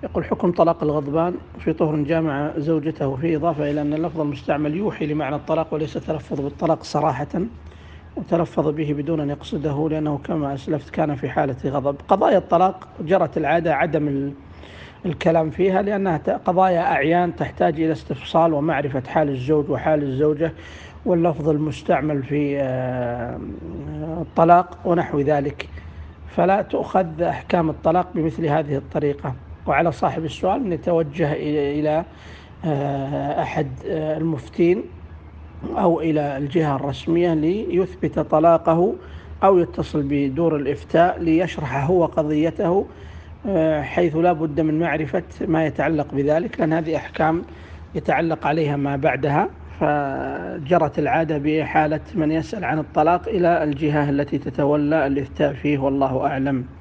يقول: حكم طلاق الغضبان في طهر جامع زوجته، في إضافة إلى أن اللفظ المستعمل يوحي لمعنى الطلاق وليس تلفظ بالطلاق صراحة، وتلفظ به بدون أن يقصده، لأنه كما أسلفت كان في حالة غضب. قضايا الطلاق جرت العادة عدم الكلام فيها، لأنها قضايا أعيان تحتاج إلى استفصال ومعرفة حال الزوج وحال الزوجة واللفظ المستعمل في الطلاق ونحو ذلك، فلا تؤخذ أحكام الطلاق بمثل هذه الطريقة. وعلى صاحب السؤال أن يتوجه إلى أحد المفتين أو إلى الجهة الرسمية ليثبت طلاقه، أو يتصل بدور الإفتاء ليشرح هو قضيته، حيث لا بد من معرفة ما يتعلق بذلك، لأن هذه أحكام يتعلق عليها ما بعدها. فجرت العادة بحالة من يسأل عن الطلاق إلى الجهة التي تتولى الإفتاء فيه، والله أعلم.